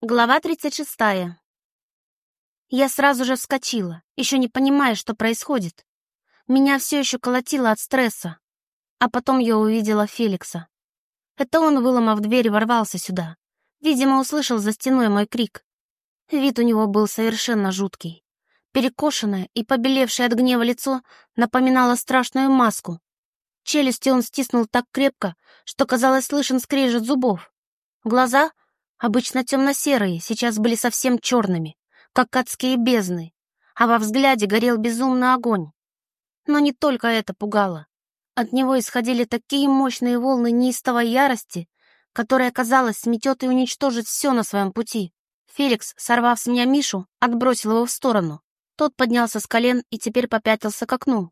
Глава 36. Я сразу же вскочила, еще не понимая, что происходит. Меня все еще колотило от стресса. А потом я увидела Феликса. Это он, выломав дверь, ворвался сюда. Видимо, услышал за стеной мой крик. Вид у него был совершенно жуткий. Перекошенное и побелевшее от гнева лицо напоминало страшную маску. Челюсти он стиснул так крепко, что, казалось, слышен скрежет зубов. Глаза, обычно темно-серые, сейчас были совсем черными, как адские бездны, а во взгляде горел безумный огонь. Но не только это пугало. От него исходили такие мощные волны неистовой ярости, которая, казалось, сметет и уничтожит все на своем пути. Феликс, сорвав с меня Мишу, отбросил его в сторону. Тот поднялся с колен и теперь попятился к окну.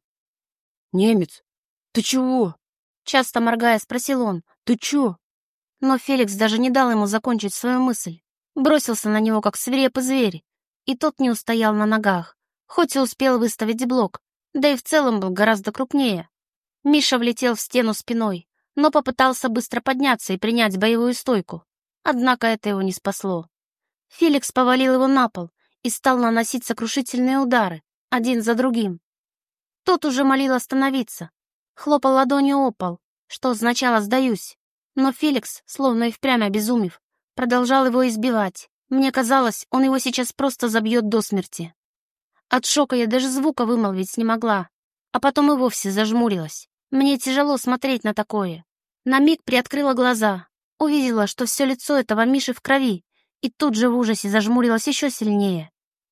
«Немец, ты чего?» Часто моргая, спросил он. «Ты чё?» Но Феликс даже не дал ему закончить свою мысль. Бросился на него, как свирепый зверь. И тот не устоял на ногах, хоть и успел выставить блок, да и в целом был гораздо крупнее. Миша влетел в стену спиной, но попытался быстро подняться и принять боевую стойку. Однако это его не спасло. Феликс повалил его на пол и стал наносить сокрушительные удары, один за другим. Тот уже молил остановиться, хлопал ладонью о пол, что означало «сдаюсь». Но Феликс, словно и впрямь обезумев, продолжал его избивать. Мне казалось, он его сейчас просто забьет до смерти. От шока я даже звука вымолвить не могла, а потом и вовсе зажмурилась. Мне тяжело смотреть на такое. На миг приоткрыла глаза, увидела, что все лицо этого Миши в крови, и тут же в ужасе зажмурилась еще сильнее.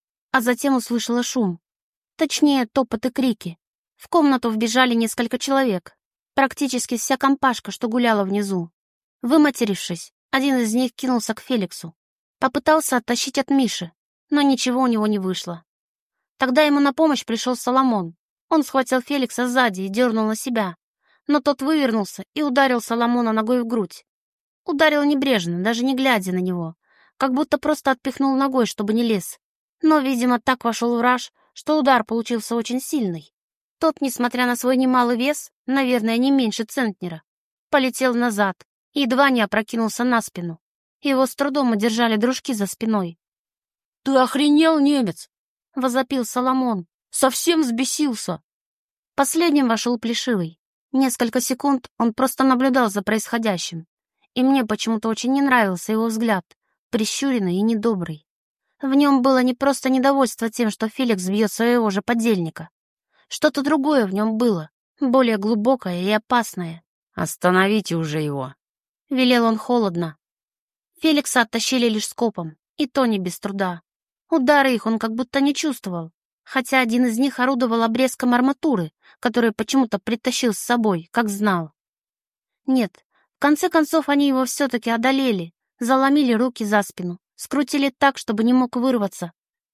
А затем услышала шум. Точнее, топот и крики. В комнату вбежали несколько человек. Практически вся компашка, что гуляла внизу. Выматерившись, один из них кинулся к Феликсу. Попытался оттащить от Миши, но ничего у него не вышло. Тогда ему на помощь пришел Соломон. Он схватил Феликса сзади и дернул на себя. Но тот вывернулся и ударил Соломона ногой в грудь. Ударил небрежно, даже не глядя на него. Как будто просто отпихнул ногой, чтобы не лез. Но, видимо, так вошел в раж, что удар получился очень сильный. Тот, несмотря на свой немалый вес, наверное, не меньше центнера, полетел назад и едва не опрокинулся на спину. Его с трудом удержали дружки за спиной. «Ты охренел, немец?» — возопил Соломон. «Совсем взбесился?» Последним вошел Плешивый. Несколько секунд он просто наблюдал за происходящим. И мне почему-то очень не нравился его взгляд, прищуренный и недобрый. В нем было не просто недовольство тем, что Феликс бьет своего же подельника. Что-то другое в нем было, более глубокое и опасное. «Остановите уже его!» — велел он холодно. Феликса оттащили лишь скопом, и то не без труда. Удары их он как будто не чувствовал, хотя один из них орудовал обрезком арматуры, который почему-то притащил с собой, как знал. Нет, в конце концов они его все-таки одолели, заломили руки за спину, скрутили так, чтобы не мог вырваться.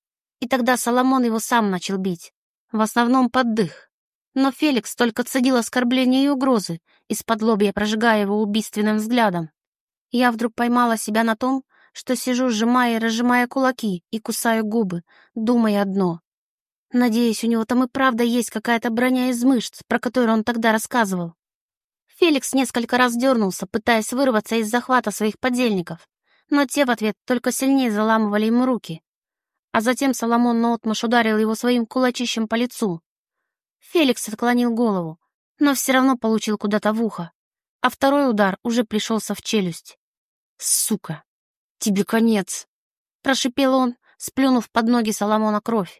И тогда Соломон его сам начал бить. В основном под дых. Но Феликс только цедил оскорбления и угрозы, из-под-лобья прожигая его убийственным взглядом. Я вдруг поймала себя на том, что сижу, сжимая и разжимая кулаки и кусаю губы, думая одно. Надеюсь, у него там и правда есть какая-то броня из мышц, про которую он тогда рассказывал. Феликс несколько раз дернулся, пытаясь вырваться из захвата своих подельников, но те в ответ только сильнее заламывали ему руки. А затем Соломон наотмашь ударил его своим кулачищем по лицу. Феликс отклонил голову, но все равно получил куда-то в ухо, а второй удар уже пришелся в челюсть. «Сука, тебе конец!» — прошипел он, сплюнув под ноги Соломона кровь.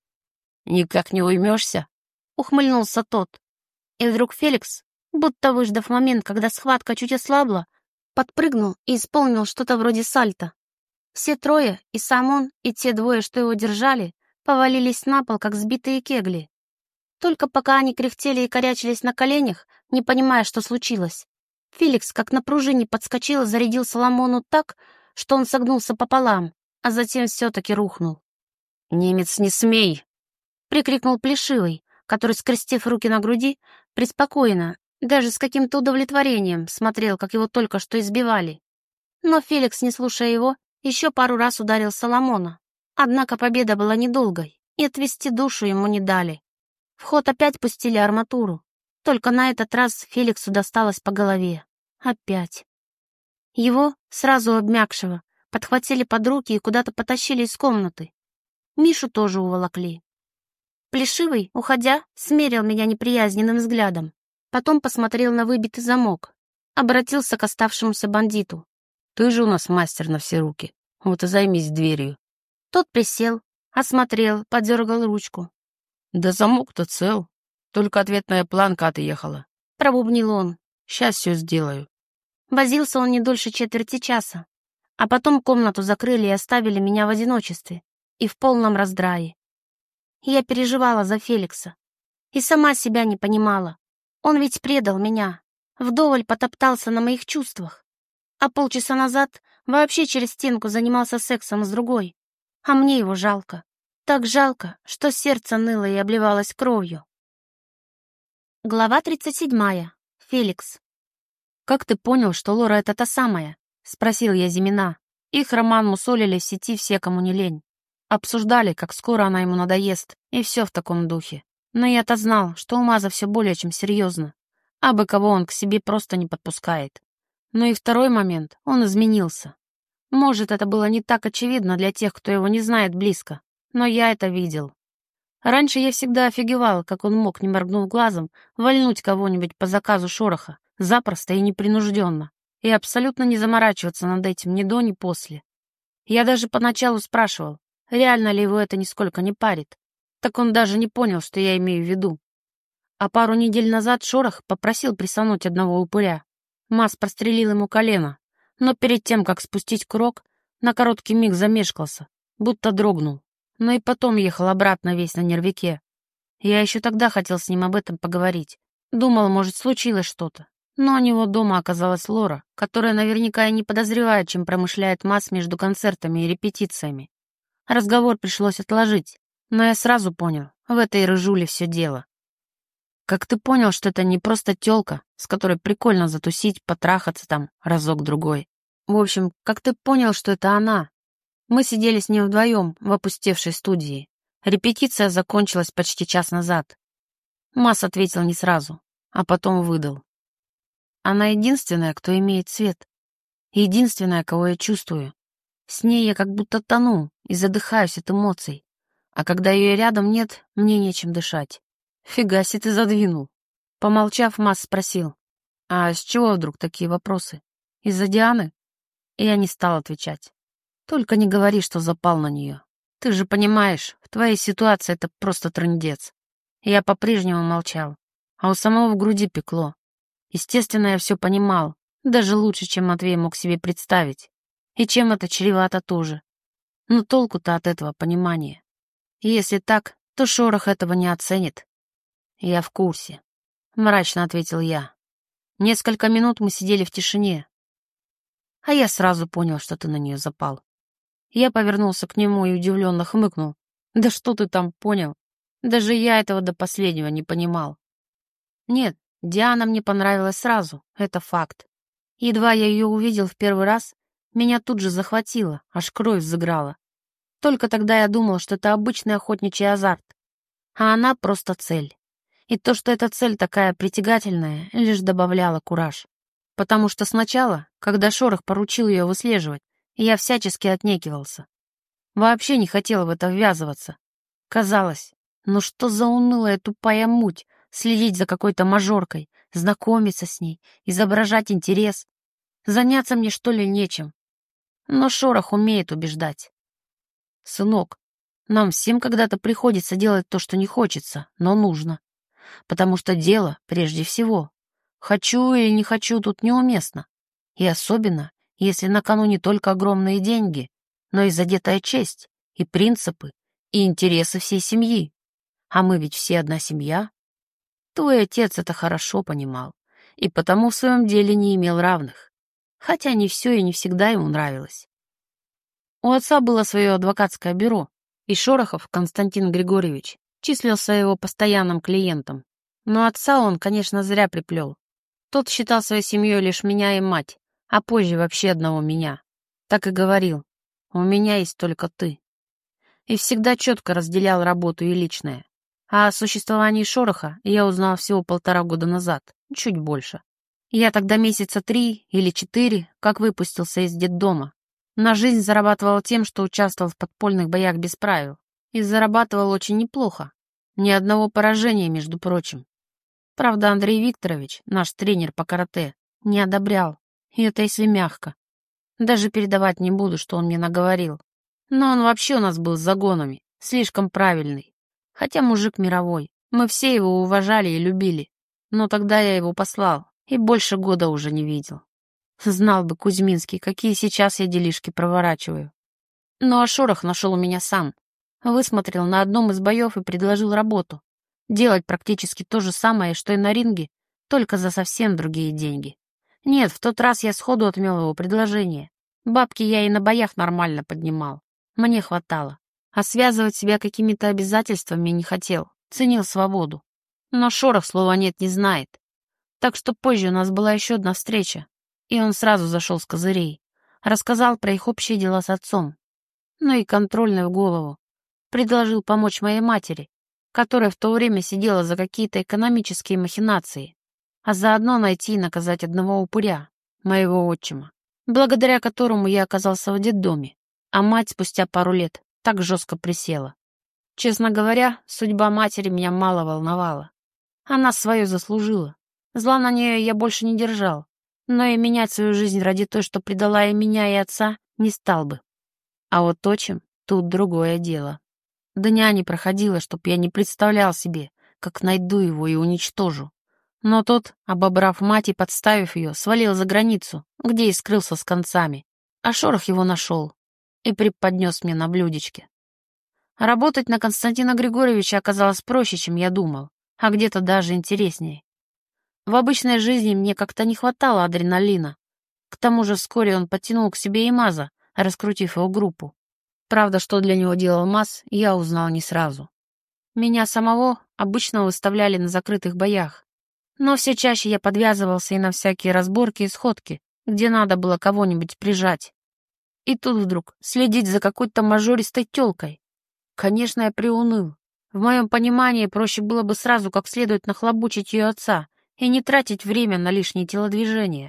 «Никак не уймешься?» — ухмыльнулся тот. И вдруг Феликс, будто выждав момент, когда схватка чуть ослабла, подпрыгнул и исполнил что-то вроде сальто. Все трое, и сам он, и те двое, что его держали, повалились на пол, как сбитые кегли. Только пока они кряхтели и корячились на коленях, не понимая, что случилось, Феликс, как на пружине, подскочил и зарядил Соломону так, что он согнулся пополам, а затем все-таки рухнул. «Немец, не смей!» — прикрикнул Плешивый, который, скрестив руки на груди, преспокойно, даже с каким-то удовлетворением, смотрел, как его только что избивали. Но Феликс, не слушая его, еще пару раз ударил Соломона. Однако победа была недолгой, и отвести душу ему не дали. В ход опять пустили арматуру. Только на этот раз Феликсу досталось по голове. Опять. Его, сразу обмякшего, подхватили под руки и куда-то потащили из комнаты. Мишу тоже уволокли. Плешивый, уходя, смерил меня неприязненным взглядом. Потом посмотрел на выбитый замок. Обратился к оставшемуся бандиту. Ты же у нас мастер на все руки. Вот и займись дверью. Тот присел, осмотрел, подергал ручку. Да замок-то цел. Только ответная планка отъехала. Пробубнил он. Сейчас все сделаю. Возился он не дольше четверти часа. А потом комнату закрыли и оставили меня в одиночестве. И в полном раздрае. Я переживала за Феликса. И сама себя не понимала. Он ведь предал меня. Вдоволь потоптался на моих чувствах. А полчаса назад вообще через стенку занимался сексом с другой. А мне его жалко. Так жалко, что сердце ныло и обливалось кровью. Глава 37. Феликс. «Как ты понял, что Лора — это та самая?» — спросил я Зимина. Их роман мусолили в сети все, кому не лень. Обсуждали, как скоро она ему надоест, и все в таком духе. Но я-то знал, что у Маза все более чем серьезно. Абы кого он к себе просто не подпускает. Но и второй момент — он изменился. Может, это было не так очевидно для тех, кто его не знает близко, но я это видел. Раньше я всегда офигевал, как он мог, не моргнув глазом, вальнуть кого-нибудь по заказу Шороха, запросто и непринужденно, и абсолютно не заморачиваться над этим ни до, ни после. Я даже поначалу спрашивал, реально ли его это нисколько не парит. Так он даже не понял, что я имею в виду. А пару недель назад Шорох попросил присануть одного упыря. Маз прострелил ему колено, но перед тем, как спустить курок, на короткий миг замешкался, будто дрогнул. Но и потом ехал обратно весь на нервике. Я еще тогда хотел с ним об этом поговорить. Думал, может, случилось что-то. Но у него дома оказалась Лора, которая наверняка и не подозревает, чем промышляет Маз между концертами и репетициями. Разговор пришлось отложить, но я сразу понял, в этой рыжуле все дело. Как ты понял, что это не просто тёлка, с которой прикольно затусить, потрахаться там разок-другой? В общем, как ты понял, что это она? Мы сидели с ним вдвоем в опустевшей студии. Репетиция закончилась почти час назад. Маз ответил не сразу, а потом выдал. Она единственная, кто имеет цвет. Единственная, кого я чувствую. С ней я как будто тону и задыхаюсь от эмоций. А когда ее рядом нет, мне нечем дышать. Фига себе ты задвинул. Помолчав, Маз спросил. А с чего вдруг такие вопросы? Из-за Дианы? И я не стал отвечать. Только не говори, что запал на нее. Ты же понимаешь, в твоей ситуации это просто трындец. Я по-прежнему молчал, а у самого в груди пекло. Естественно, я все понимал, даже лучше, чем Матвей мог себе представить. И чем это чревато тоже. Но толку-то от этого понимания. И если так, то Шорох этого не оценит. Я в курсе, мрачно ответил я. Несколько минут мы сидели в тишине. А я сразу понял, что ты на нее запал. Я повернулся к нему и удивленно хмыкнул. Да что ты там понял? Даже я этого до последнего не понимал. Нет, Диана мне понравилась сразу, это факт. Едва я ее увидел в первый раз, меня тут же захватило, аж кровь взыграла. Только тогда я думал, что это обычный охотничий азарт, а она просто цель. И то, что эта цель такая притягательная, лишь добавляло кураж. Потому что сначала, когда Шорох поручил ее выслеживать, я всячески отнекивался. Вообще не хотел в это ввязываться. Казалось, ну что за унылая тупая муть, следить за какой-то мажоркой, знакомиться с ней, изображать интерес. Заняться мне, что ли, нечем. Но Шорох умеет убеждать. Сынок, нам всем когда-то приходится делать то, что не хочется, но нужно. Потому что дело прежде всего. Хочу или не хочу тут неуместно. И особенно, если на кону не только огромные деньги, но и задетая честь, и принципы, и интересы всей семьи. А мы ведь все одна семья. Твой отец это хорошо понимал, и потому в своем деле не имел равных. Хотя не все и не всегда ему нравилось. У отца было свое адвокатское бюро, и Шорохов Константин Григорьевич числился его постоянным клиентом. Но отца он, конечно, зря приплел. Тот считал своей семьей лишь меня и мать, а позже вообще одного меня. Так и говорил, у меня есть только ты. И всегда четко разделял работу и личное. А о существовании Шороха я узнал всего 1,5 года назад, чуть больше. Я тогда месяца 3 или 4, как выпустился из детдома. На жизнь зарабатывал тем, что участвовал в подпольных боях без правил. И зарабатывал очень неплохо. Ни одного поражения, между прочим. Правда, Андрей Викторович, наш тренер по карате, не одобрял. И это если мягко. Даже передавать не буду, что он мне наговорил. Но он вообще у нас был с загонами, слишком правильный. Хотя мужик мировой. Мы все его уважали и любили. Но тогда я его послал, и больше года уже не видел. Знал бы Кузьминский, какие сейчас я делишки проворачиваю. Ну а Шорох нашел меня сам. Высмотрел на одном из боев и предложил работу. Делать практически то же самое, что и на ринге, только за совсем другие деньги. Нет, в тот раз я сходу отмел его предложение. Бабки я и на боях нормально поднимал. Мне хватало. А связывать себя какими-то обязательствами не хотел. Ценил свободу. Но Шорох слова «нет» не знает. Так что позже у нас была еще одна встреча. И он сразу зашел с козырей. Рассказал про их общие дела с отцом. Ну и контрольную в голову. Предложил помочь моей матери, которая в то время сидела за какие-то экономические махинации, а заодно найти и наказать одного упыря, моего отчима, благодаря которому я оказался в детдоме, а мать спустя пару лет так жестко присела. Честно говоря, судьба матери меня мало волновала. Она свое заслужила. Зла на нее я больше не держал, но и менять свою жизнь ради той, что предала и меня, и отца, не стал бы. А вот отчим — тут другое дело. Дня не проходило, чтоб я не представлял себе, как найду его и уничтожу. Но тот, обобрав мать и подставив ее, свалил за границу, где и скрылся с концами. А Шорох его нашел и преподнес мне на блюдечке. Работать на Константина Григорьевича оказалось проще, чем я думал, а где-то даже интереснее. В обычной жизни мне как-то не хватало адреналина. К тому же вскоре он подтянул к себе и Маза, раскрутив его группу. Правда, что для него делал Маз, я узнал не сразу. Меня самого обычно выставляли на закрытых боях, но все чаще я подвязывался и на всякие разборки и сходки, где надо было кого-нибудь прижать. И тут вдруг следить за какой-то мажористой тёлкой. Конечно, я приуныл. В моем понимании проще было бы сразу как следует нахлобучить ее отца и не тратить время на лишние телодвижения.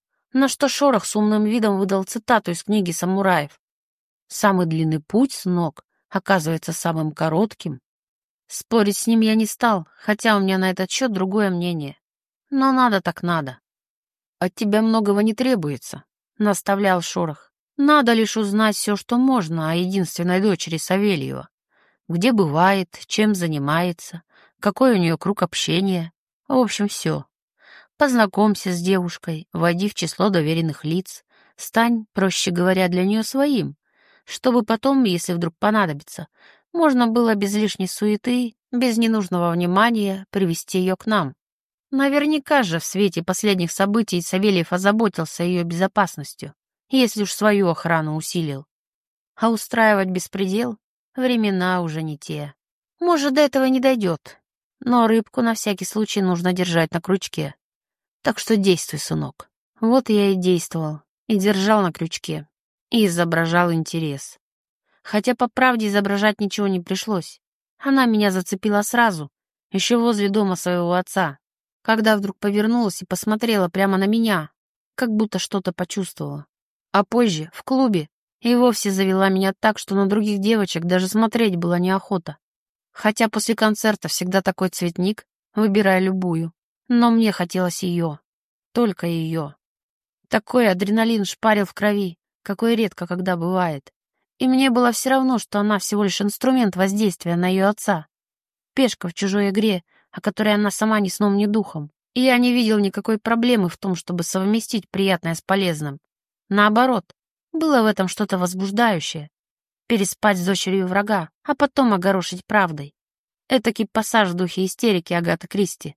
На что Шорох с умным видом выдал цитату из книги самураев. «Самый длинный путь, сынок, оказывается самым коротким». Спорить с ним я не стал, хотя у меня на этот счет другое мнение. Но надо так надо. «От тебя многого не требуется», — наставлял Шорох. «Надо лишь узнать все, что можно о единственной дочери Савельева. Где бывает, чем занимается, какой у нее круг общения. В общем, все. Познакомься с девушкой, войди в число доверенных лиц, стань, проще говоря, для нее своим, чтобы потом, если вдруг понадобится, можно было без лишней суеты, без ненужного внимания привести ее к нам. Наверняка же в свете последних событий Савельев озаботился ее безопасностью, если уж свою охрану усилил. А устраивать беспредел времена уже не те. Может, до этого не дойдет, но рыбку на всякий случай нужно держать на крючке. Так что действуй, сынок. Вот я и действовал, и держал на крючке, и изображал интерес. Хотя, по правде, изображать ничего не пришлось. Она меня зацепила сразу, еще возле дома своего отца, когда вдруг повернулась и посмотрела прямо на меня, как будто что-то почувствовала. А позже, в клубе, и вовсе завела меня так, что на других девочек даже смотреть было неохота. Хотя после концерта всегда такой цветник, выбирая любую. Но мне хотелось ее, только ее. Такой адреналин шпарил в крови, какой редко когда бывает. И мне было все равно, что она всего лишь инструмент воздействия на ее отца. Пешка в чужой игре, о которой она сама ни сном, ни духом. И я не видел никакой проблемы в том, чтобы совместить приятное с полезным. Наоборот, было в этом что-то возбуждающее. Переспать с дочерью врага, а потом огорошить правдой. Этакий пассаж в духе истерики Агаты Кристи.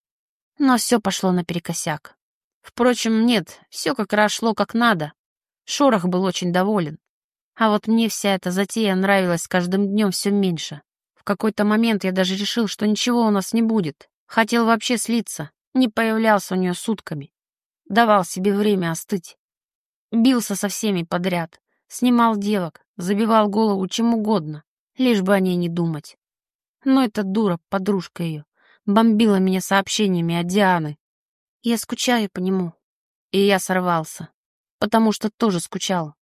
Но все пошло наперекосяк. Впрочем, нет, все как раз шло как надо. Шорох был очень доволен. А вот мне вся эта затея нравилась с каждым днем все меньше. В какой-то момент я даже решил, что ничего у нас не будет. Хотел вообще слиться, не появлялся у нее сутками. Давал себе время остыть. Бился со всеми подряд, снимал девок, забивал голову чем угодно, лишь бы о ней не думать. Но эта дура, подружка ее, бомбила меня сообщениями от Дианы. Я скучаю по нему. И я сорвался, потому что тоже скучал.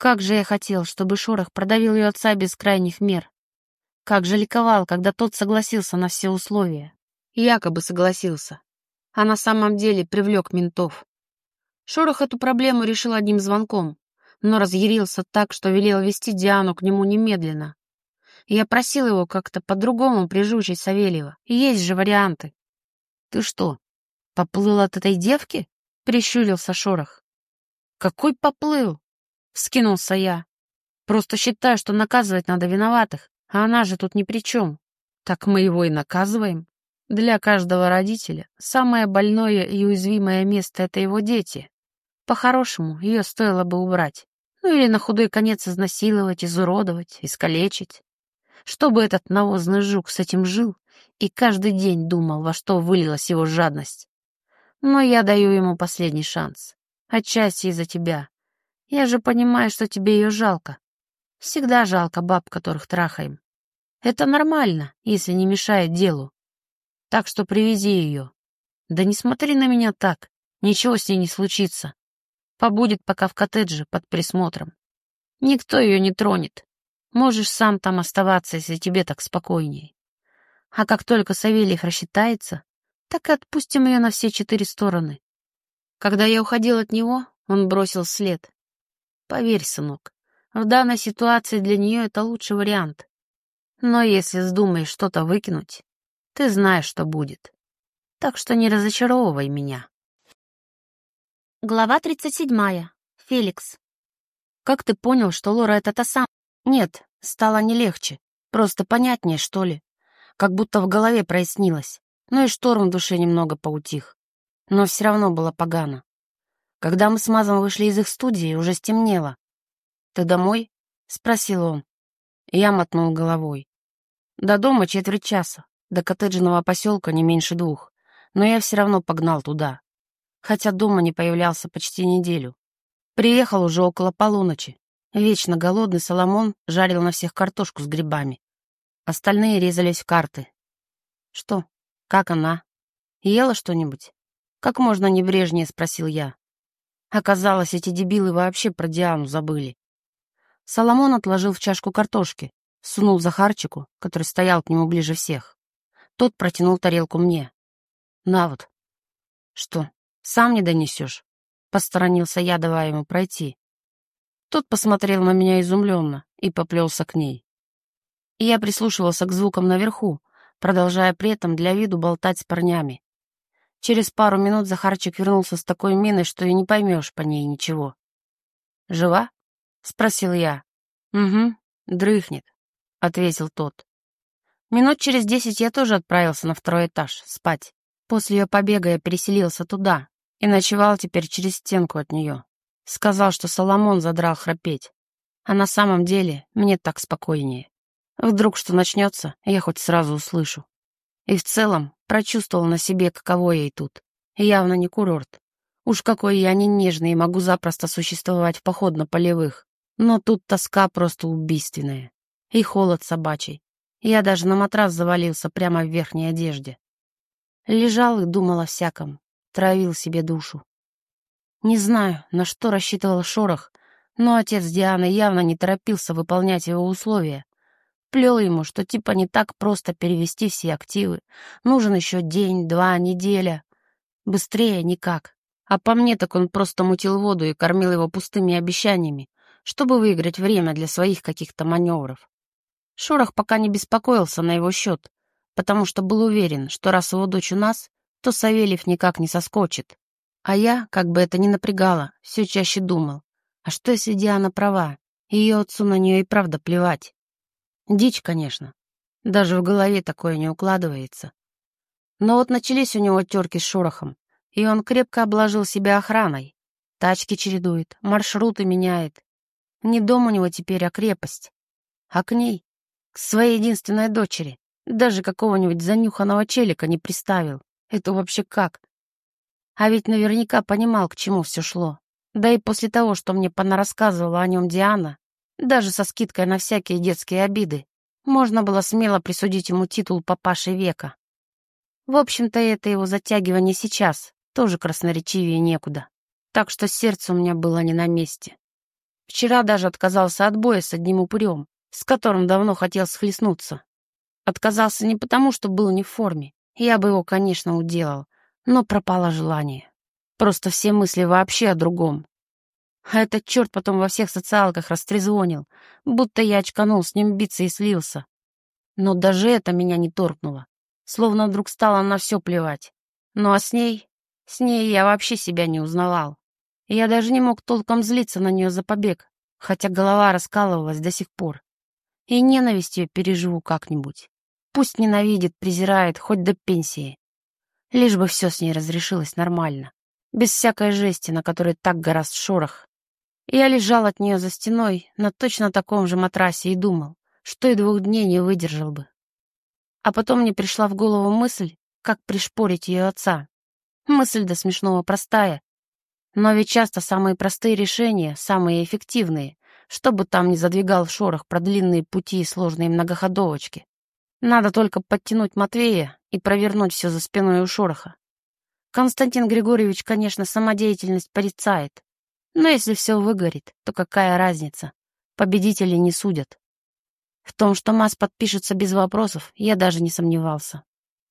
Как же я хотел, чтобы Шорох продавил ее отца без крайних мер. Как же ликовал, когда тот согласился на все условия. Якобы согласился, а на самом деле привлек ментов. Шорох эту проблему решил одним звонком, но разъярился так, что велел вести Диану к нему немедленно. Я просил его как-то по-другому прижучить Савельева. Есть же варианты. «Ты что, поплыл от этой девки?» — прищурился Шорох. «Какой поплыл?» — вскинулся я. «Просто считаю, что наказывать надо виноватых, а она же тут ни при чем. Так мы его и наказываем. Для каждого родителя самое больное и уязвимое место — это его дети. По-хорошему, ее стоило бы убрать. Ну или на худой конец изнасиловать, изуродовать, искалечить. Чтобы этот навозный жук с этим жил и каждый день думал, во что вылилась его жадность. Но я даю ему последний шанс. Отчасти из-за тебя. Я же понимаю, что тебе ее жалко. Всегда жалко баб, которых трахаем. Это нормально, если не мешает делу. Так что привези ее. Да не смотри на меня так. Ничего с ней не случится. Побудет пока в коттедже под присмотром. Никто ее не тронет. Можешь сам там оставаться, если тебе так спокойней. А как только Савельев рассчитается, так и отпустим ее на все 4 стороны. Когда я уходил от него, он бросил след. Поверь, сынок, в данной ситуации для нее это лучший вариант. Но если вздумаешь что-то выкинуть, ты знаешь, что будет. Так что не разочаровывай меня. Глава 37. Феликс. Как ты понял, что Лора — это та самая? Нет, стало не легче. Просто понятнее, что ли. Как будто в голове прояснилось. Ну и шторм в душе немного поутих. Но все равно было погано. Когда мы с Мазом вышли из их студии, уже стемнело. «Ты домой?» — спросил он. Я мотнул головой. До дома 1/4 часа, до коттеджного поселка не меньше 2. Но я все равно погнал туда. Хотя дома не появлялся почти неделю. Приехал уже около полуночи. Вечно голодный Соломон жарил на всех картошку с грибами. Остальные резались в карты. «Что? Как она? Ела что-нибудь?» Как можно небрежнее спросил я. Оказалось, эти дебилы вообще про Диану забыли. Соломон отложил в чашку картошки, сунул Захарчику, который стоял к нему ближе всех. Тот протянул тарелку мне. «На вот». «Что, сам не донесешь?» Посторонился я, давая ему пройти. Тот посмотрел на меня изумленно и поплелся к ней. И я прислушивался к звукам наверху, продолжая при этом для виду болтать с парнями. Через пару минут Захарчик вернулся с такой миной, что и не поймешь по ней ничего. «Жива?» — спросил я. «Угу, дрыхнет», — ответил тот. Минут через 10 я тоже отправился на 2-й этаж спать. После ее побега я переселился туда и ночевал теперь через стенку от нее. Сказал, что Соломон задрал храпеть. А на самом деле мне так спокойнее. Вдруг что начнется, я хоть сразу услышу. И в целом прочувствовал на себе, каково ей тут. Явно не курорт. Уж какой я не нежный и могу запросто существовать в походно-полевых. Но тут тоска просто убийственная. И холод собачий. Я даже на матрас завалился прямо в верхней одежде. Лежал и думал о всяком. Травил себе душу. Не знаю, на что рассчитывал Шорох, но отец Дианы явно не торопился выполнять его условия. Плел ему, что типа не так просто перевести все активы. Нужен еще день, 2, неделя. Быстрее никак. А по мне так он просто мутил воду и кормил его пустыми обещаниями, чтобы выиграть время для своих каких-то маневров. Шорох пока не беспокоился на его счет, потому что был уверен, что раз его дочь у нас, то Савельев никак не соскочит. А я, как бы это ни напрягало, все чаще думал, а что если Диана права, и ее отцу на нее и правда плевать? Дичь, конечно. Даже в голове такое не укладывается. Но вот начались у него терки с Шорохом, и он крепко обложил себя охраной. Тачки чередует, маршруты меняет. Не дом у него теперь, а крепость. А к ней, к своей единственной дочери, даже какого-нибудь занюханного челика не приставил. Это вообще как? А ведь наверняка понимал, к чему все шло. Да и после того, что мне понарассказывала о нем Диана, даже со скидкой на всякие детские обиды, можно было смело присудить ему титул папаши века. В общем-то, это его затягивание сейчас тоже красноречивее некуда. Так что сердце у меня было не на месте. Вчера даже отказался от боя с одним упырем, с которым давно хотел схлестнуться. Отказался не потому, что был не в форме. Я бы его, конечно, уделал, но пропало желание. Просто все мысли вообще о другом. А этот черт потом во всех социалках растрезвонил, будто я очканул с ним биться и слился. Но даже это меня не торкнуло. Словно вдруг стало на все плевать. Ну а с ней я вообще себя не узнавал. И я даже не мог толком злиться на нее за побег, хотя голова раскалывалась до сих пор. И ненависть ее переживу как-нибудь. Пусть ненавидит, презирает, хоть до пенсии. Лишь бы все с ней разрешилось нормально. Без всякой жести, на которой так гораст шорох. Я лежал от нее за стеной на точно таком же матрасе и думал, что и 2 дней не выдержал бы. А потом мне пришла в голову мысль, как пришпорить ее отца. Мысль до смешного простая. Но ведь часто самые простые решения, самые эффективные, чтобы там не задвигал шорох про длинные пути и сложные многоходовочки. Надо только подтянуть Матвея и провернуть все за спиной у шороха. Константин Григорьевич, конечно, самодеятельность порицает. Но если все выгорит, то какая разница? Победителей не судят. В том, что МАЗ подпишется без вопросов, я даже не сомневался.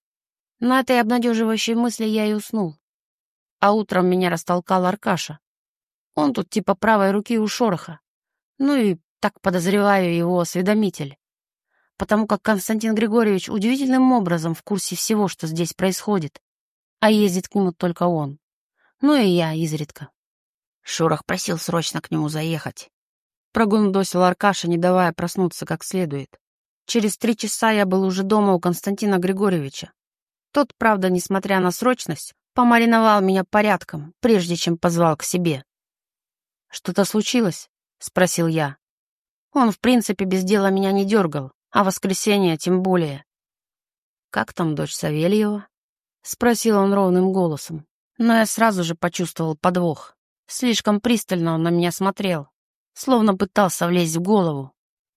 На этой обнадеживающей мысли я и уснул. А утром меня растолкал Аркаша. Он тут типа правой руки у шороха. Ну и, так подозреваю, его осведомитель. Потому как Константин Григорьевич удивительным образом в курсе всего, что здесь происходит. А ездит к нему только он. Ну и я изредка. Шорох просил срочно к нему заехать. Прогундосил Аркаша, не давая проснуться как следует. Через 3 часа я был уже дома у Константина Григорьевича. Тот, правда, несмотря на срочность, помариновал меня порядком, прежде чем позвал к себе. «Что-то случилось?» — спросил я. Он, в принципе, без дела меня не дергал, а воскресенье тем более. «Как там дочь Савельева?» — спросил он ровным голосом. Но я сразу же почувствовал подвох. Слишком пристально он на меня смотрел, словно пытался влезть в голову.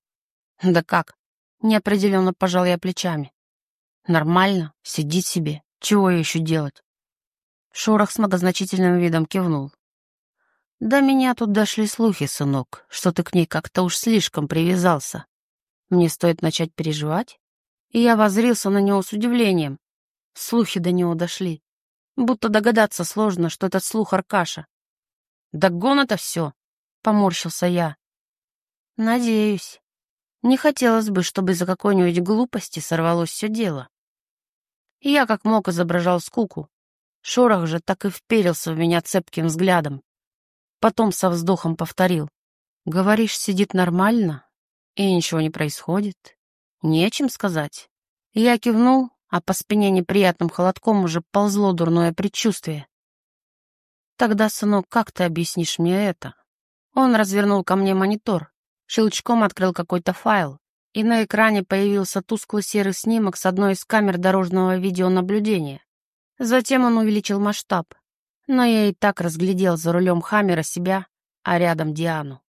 «Да как?» — неопределенно пожал я плечами. «Нормально, сидит себе. Чего ей еще делать?» Шорох с многозначительным видом кивнул. «До меня тут дошли слухи, сынок, что ты к ней как-то уж слишком привязался. Мне стоит начать переживать?» И я воззрился на него с удивлением. Слухи до него дошли. Будто догадаться сложно, что этот слух Аркаша. «Да гон это все!» — поморщился я. «Надеюсь. Не хотелось бы, чтобы из-за какой-нибудь глупости сорвалось все дело». И я как мог изображал скуку. Шорох же так и вперился в меня цепким взглядом. Потом со вздохом повторил. «Говоришь, сидит нормально, и ничего не происходит? Не о чем сказать». Я кивнул, а по спине неприятным холодком уже ползло дурное предчувствие. «Тогда, сынок, как ты объяснишь мне это?» Он развернул ко мне монитор, щелчком открыл какой-то файл, и на экране появился тусклый серый снимок с одной из камер дорожного видеонаблюдения. Затем он увеличил масштаб, но я и так разглядел за рулем Хаммера себя, а рядом Диану.